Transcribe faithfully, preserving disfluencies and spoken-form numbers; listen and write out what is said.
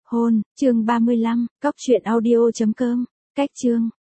Hôn, chương ba mươi lăm, cóc truyện audio chấm com, cách chương.